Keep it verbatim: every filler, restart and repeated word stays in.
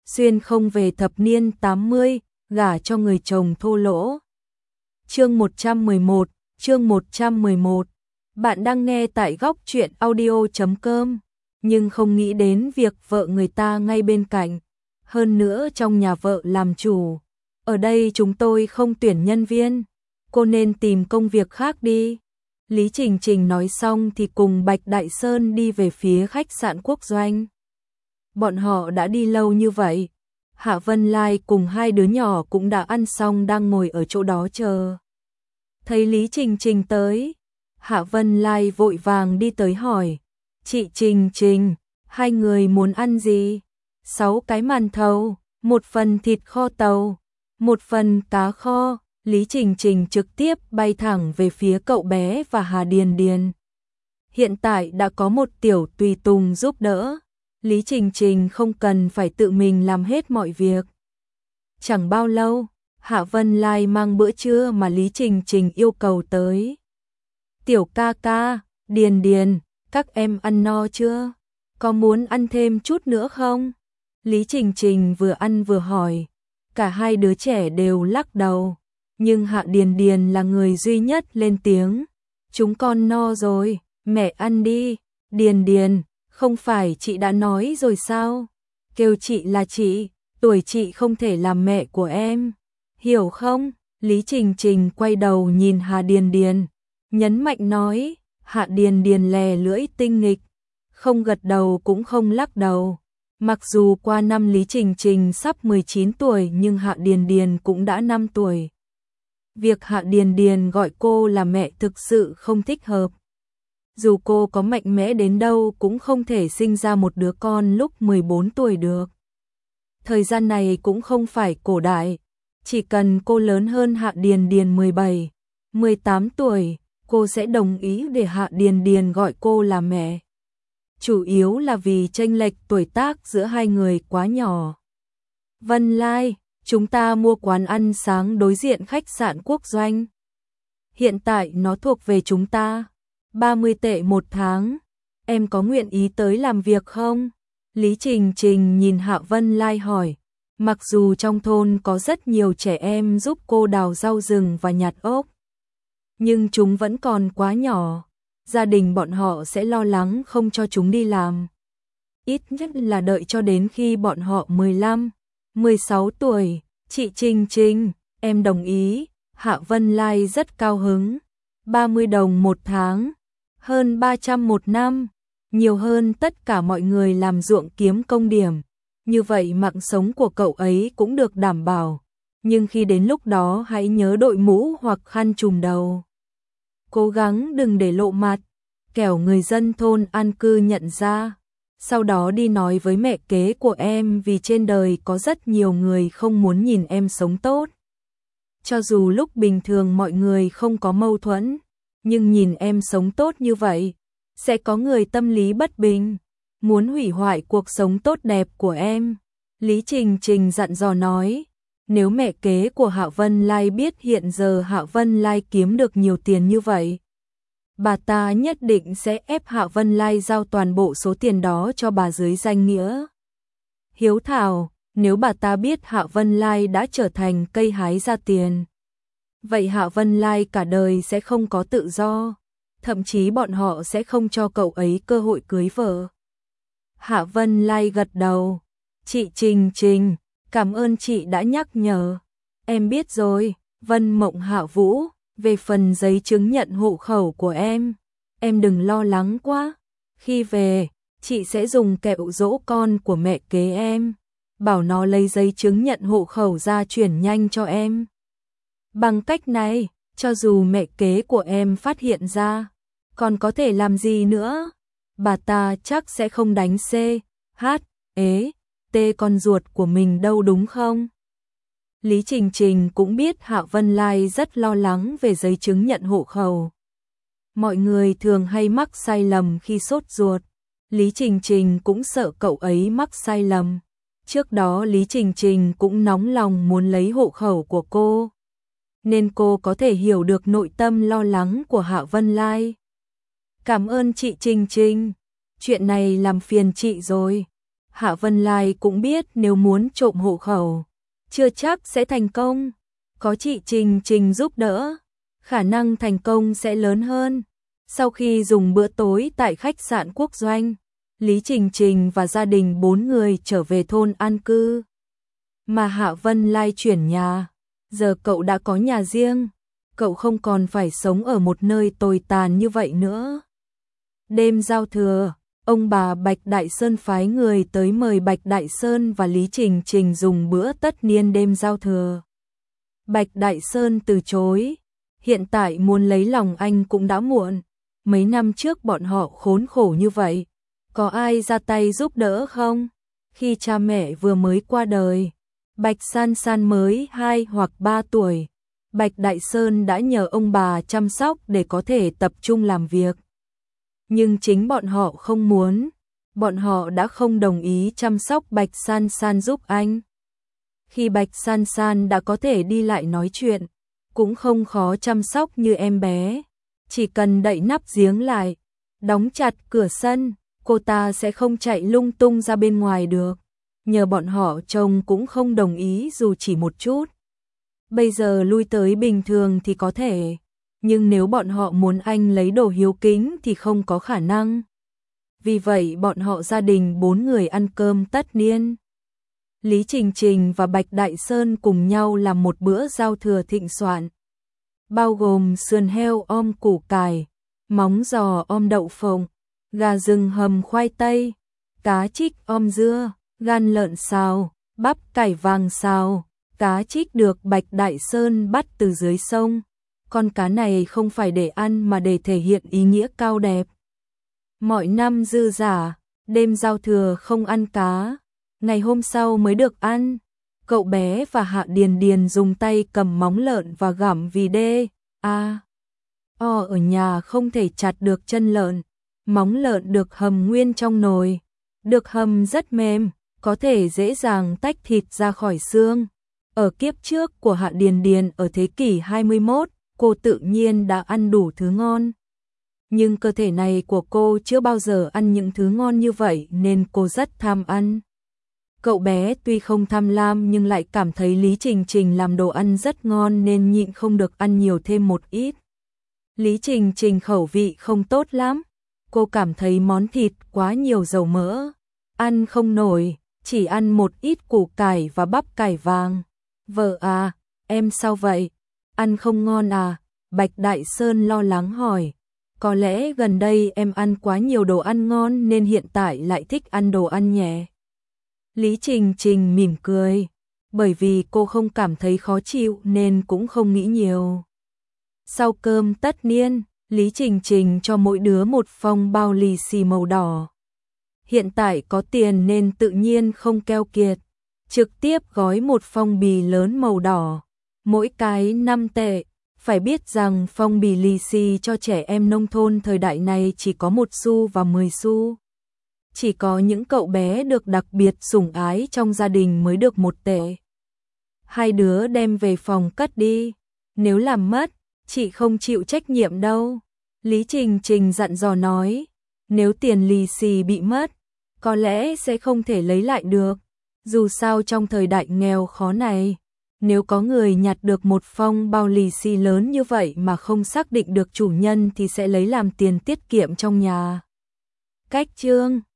xuyên không về thập niên tám mươi, gả cho người chồng thô lỗ. Chương một trăm mười một, chương một trăm mười một. Bạn đang nghe tại góc truyện audio chấm com, nhưng không nghĩ đến việc vợ người ta ngay bên cạnh, hơn nữa trong nhà vợ làm chủ. Ở đây chúng tôi không tuyển nhân viên, cô nên tìm công việc khác đi. Lý Trình Trình nói xong thì cùng Bạch Đại Sơn đi về phía khách sạn Quốc Doanh. Bọn họ đã đi lâu như vậy. Hạ Vân Lai cùng hai đứa nhỏ cũng đã ăn xong đang ngồi ở chỗ đó chờ. Thấy Lý Trình Trình tới, Hạ Vân Lai vội vàng đi tới hỏi, chị Trình Trình, hai người muốn ăn gì? Sáu cái màn thầu, một phần thịt kho tàu, một phần cá kho. Lý Trình Trình trực tiếp bay thẳng về phía cậu bé và Hà Điền Điền. Hiện tại đã có một tiểu tùy tùng giúp đỡ, Lý Trình Trình không cần phải tự mình làm hết mọi việc. Chẳng bao lâu, Hạ Vân Lai mang bữa trưa mà Lý Trình Trình yêu cầu tới. Tiểu ca ca, Điền Điền, các em ăn no chưa? Có muốn ăn thêm chút nữa không? Lý Trình Trình vừa ăn vừa hỏi. Cả hai đứa trẻ đều lắc đầu. Nhưng Hạ Điền Điền là người duy nhất lên tiếng. Chúng con no rồi, mẹ ăn đi. Điền Điền, không phải chị đã nói rồi sao? Kêu chị là chị, tuổi chị không thể làm mẹ của em. Hiểu không? Lý Trình Trình quay đầu nhìn Hạ Điền Điền, nhấn mạnh nói. Hạ Điền Điền lè lưỡi tinh nghịch, không gật đầu cũng không lắc đầu. Mặc dù qua năm Lý Trình Trình sắp mười chín tuổi nhưng Hạ Điền Điền cũng đã năm tuổi. Việc Hạ Điền Điền gọi cô là mẹ thực sự không thích hợp. Dù cô có mạnh mẽ đến đâu cũng không thể sinh ra một đứa con lúc mười bốn tuổi được. Thời gian này cũng không phải cổ đại, chỉ cần cô lớn hơn Hạ Điền Điền mười bảy, mười tám tuổi, cô sẽ đồng ý để Hạ Điền Điền gọi cô là mẹ. Chủ yếu là vì chênh lệch tuổi tác giữa hai người quá nhỏ. Vân Lai, chúng ta mua quán ăn sáng đối diện khách sạn Quốc Doanh. Hiện tại nó thuộc về chúng ta. ba mươi tệ một tháng. Em có nguyện ý tới làm việc không? Lý Trình Trình nhìn Hạ Vân Lai hỏi. Mặc dù trong thôn có rất nhiều trẻ em giúp cô đào rau rừng và nhặt ốc, nhưng chúng vẫn còn quá nhỏ. Gia đình bọn họ sẽ lo lắng không cho chúng đi làm. Ít nhất là đợi cho đến khi bọn họ mười lăm, mười sáu tuổi. Chị Trình Trình, em đồng ý. Hạ Vân Lai rất cao hứng. ba mươi đồng một tháng, hơn ba trăm một năm, nhiều hơn tất cả mọi người làm ruộng kiếm công điểm. Như vậy mạng sống của cậu ấy cũng được đảm bảo. Nhưng khi đến lúc đó hãy nhớ đội mũ hoặc khăn trùm đầu. Cố gắng đừng để lộ mặt, kẻo người dân thôn an cư nhận ra. Sau đó đi nói với mẹ kế của em vì trên đời có rất nhiều người không muốn nhìn em sống tốt. Cho dù lúc bình thường mọi người không có mâu thuẫn, nhưng nhìn em sống tốt như vậy, sẽ có người tâm lý bất bình, muốn hủy hoại cuộc sống tốt đẹp của em. Lý Trình Trình dặn dò nói, nếu mẹ kế của Hạ Vân Lai biết hiện giờ Hạ Vân Lai kiếm được nhiều tiền như vậy, bà ta nhất định sẽ ép Hạ Vân Lai giao toàn bộ số tiền đó cho bà dưới danh nghĩa hiếu thảo. Nếu bà ta biết Hạ Vân Lai đã trở thành cây hái ra tiền, vậy Hạ Vân Lai cả đời sẽ không có tự do, thậm chí bọn họ sẽ không cho cậu ấy cơ hội cưới vợ. Hạ Vân Lai gật đầu. Chị Trình Trình, cảm ơn chị đã nhắc nhở. Em biết rồi. Vân Mộng Hạ Vũ, về phần giấy chứng nhận hộ khẩu của em, em đừng lo lắng quá. Khi về, chị sẽ dùng kẹo dỗ con của mẹ kế em, bảo nó lấy giấy chứng nhận hộ khẩu ra chuyển nhanh cho em. Bằng cách này, cho dù mẹ kế của em phát hiện ra, còn có thể làm gì nữa? Bà ta chắc sẽ không đánh C, H, ế, T con ruột của mình đâu đúng không? Lý Trình Trình cũng biết Hạ Vân Lai rất lo lắng về giấy chứng nhận hộ khẩu. Mọi người thường hay mắc sai lầm khi sốt ruột. Lý Trình Trình cũng sợ cậu ấy mắc sai lầm. Trước đó Lý Trình Trình cũng nóng lòng muốn lấy hộ khẩu của cô, nên cô có thể hiểu được nội tâm lo lắng của Hạ Vân Lai. Cảm ơn chị Trình Trình, chuyện này làm phiền chị rồi. Hạ Vân Lai cũng biết nếu muốn trộm hộ khẩu, chưa chắc sẽ thành công. Có chị Trình Trình giúp đỡ, khả năng thành công sẽ lớn hơn. Sau khi dùng bữa tối tại khách sạn Quốc Doanh, Lý Trình Trình và gia đình bốn người trở về thôn an cư. Mà Hạ Vân Lai chuyển nhà, giờ cậu đã có nhà riêng, cậu không còn phải sống ở một nơi tồi tàn như vậy nữa. Đêm giao thừa, ông bà Bạch Đại Sơn phái người tới mời Bạch Đại Sơn và Lý Trình Trình dùng bữa tất niên đêm giao thừa. Bạch Đại Sơn từ chối, hiện tại muốn lấy lòng anh cũng đã muộn, mấy năm trước bọn họ khốn khổ như vậy, có ai ra tay giúp đỡ không? Khi cha mẹ vừa mới qua đời, Bạch San San mới hai hoặc ba tuổi, Bạch Đại Sơn đã nhờ ông bà chăm sóc để có thể tập trung làm việc. Nhưng chính bọn họ không muốn, bọn họ đã không đồng ý chăm sóc Bạch San San giúp anh. Khi Bạch San San đã có thể đi lại nói chuyện, cũng không khó chăm sóc như em bé, chỉ cần đậy nắp giếng lại, đóng chặt cửa sân, cô ta sẽ không chạy lung tung ra bên ngoài được. Nhờ bọn họ chồng cũng không đồng ý dù chỉ một chút. Bây giờ lui tới bình thường thì có thể, nhưng nếu bọn họ muốn anh lấy đồ hiếu kính thì không có khả năng. Vì vậy bọn họ gia đình bốn người ăn cơm tất niên. Lý Trình Trình và Bạch Đại Sơn cùng nhau làm một bữa giao thừa thịnh soạn, bao gồm sườn heo om củ cải, móng giò om đậu phộng, gà rừng hầm khoai tây, cá trích om dưa, gan lợn xào, bắp cải vàng xào. Cá trích được Bạch Đại Sơn bắt từ dưới sông, con cá này không phải để ăn mà để thể hiện ý nghĩa cao đẹp. Mọi năm dư giả, đêm giao thừa không ăn cá, ngày hôm sau mới được ăn. Cậu bé và Hạ Điền Điền dùng tay cầm móng lợn và gặm vì đê, a, o ở nhà không thể chặt được chân lợn, móng lợn được hầm nguyên trong nồi, được hầm rất mềm, có thể dễ dàng tách thịt ra khỏi xương. Ở kiếp trước của Hạ Điền Điền ở thế kỷ hai mươi mốt, cô tự nhiên đã ăn đủ thứ ngon. Nhưng cơ thể này của cô chưa bao giờ ăn những thứ ngon như vậy nên cô rất tham ăn. Cậu bé tuy không tham lam nhưng lại cảm thấy Lý Trình Trình làm đồ ăn rất ngon nên nhịn không được ăn nhiều thêm một ít. Lý Trình Trình khẩu vị không tốt lắm, cô cảm thấy món thịt quá nhiều dầu mỡ, ăn không nổi, chỉ ăn một ít củ cải và bắp cải vàng. Vợ à, em sao vậy? Ăn không ngon à? Bạch Đại Sơn lo lắng hỏi. Có lẽ gần đây em ăn quá nhiều đồ ăn ngon nên hiện tại lại thích ăn đồ ăn nhẹ. Lý Trình Trình mỉm cười, bởi vì cô không cảm thấy khó chịu nên cũng không nghĩ nhiều. Sau cơm tất niên, Lý Trình Trình cho mỗi đứa một phong bao lì xì màu đỏ. Hiện tại có tiền nên tự nhiên không keo kiệt, trực tiếp gói một phong bì lớn màu đỏ, mỗi cái năm tệ. Phải biết rằng phong bì lì xì cho trẻ em nông thôn thời đại này chỉ có một xu và mười xu. Chỉ có những cậu bé được đặc biệt sủng ái trong gia đình mới được một tệ. Hai đứa đem về phòng cất đi, nếu làm mất, chị không chịu trách nhiệm đâu. Lý Trình Trình dặn dò nói, nếu tiền lì xì bị mất, có lẽ sẽ không thể lấy lại được. Dù sao trong thời đại nghèo khó này, nếu có người nhặt được một phong bao lì xì lớn như vậy mà không xác định được chủ nhân thì sẽ lấy làm tiền tiết kiệm trong nhà. Cách chương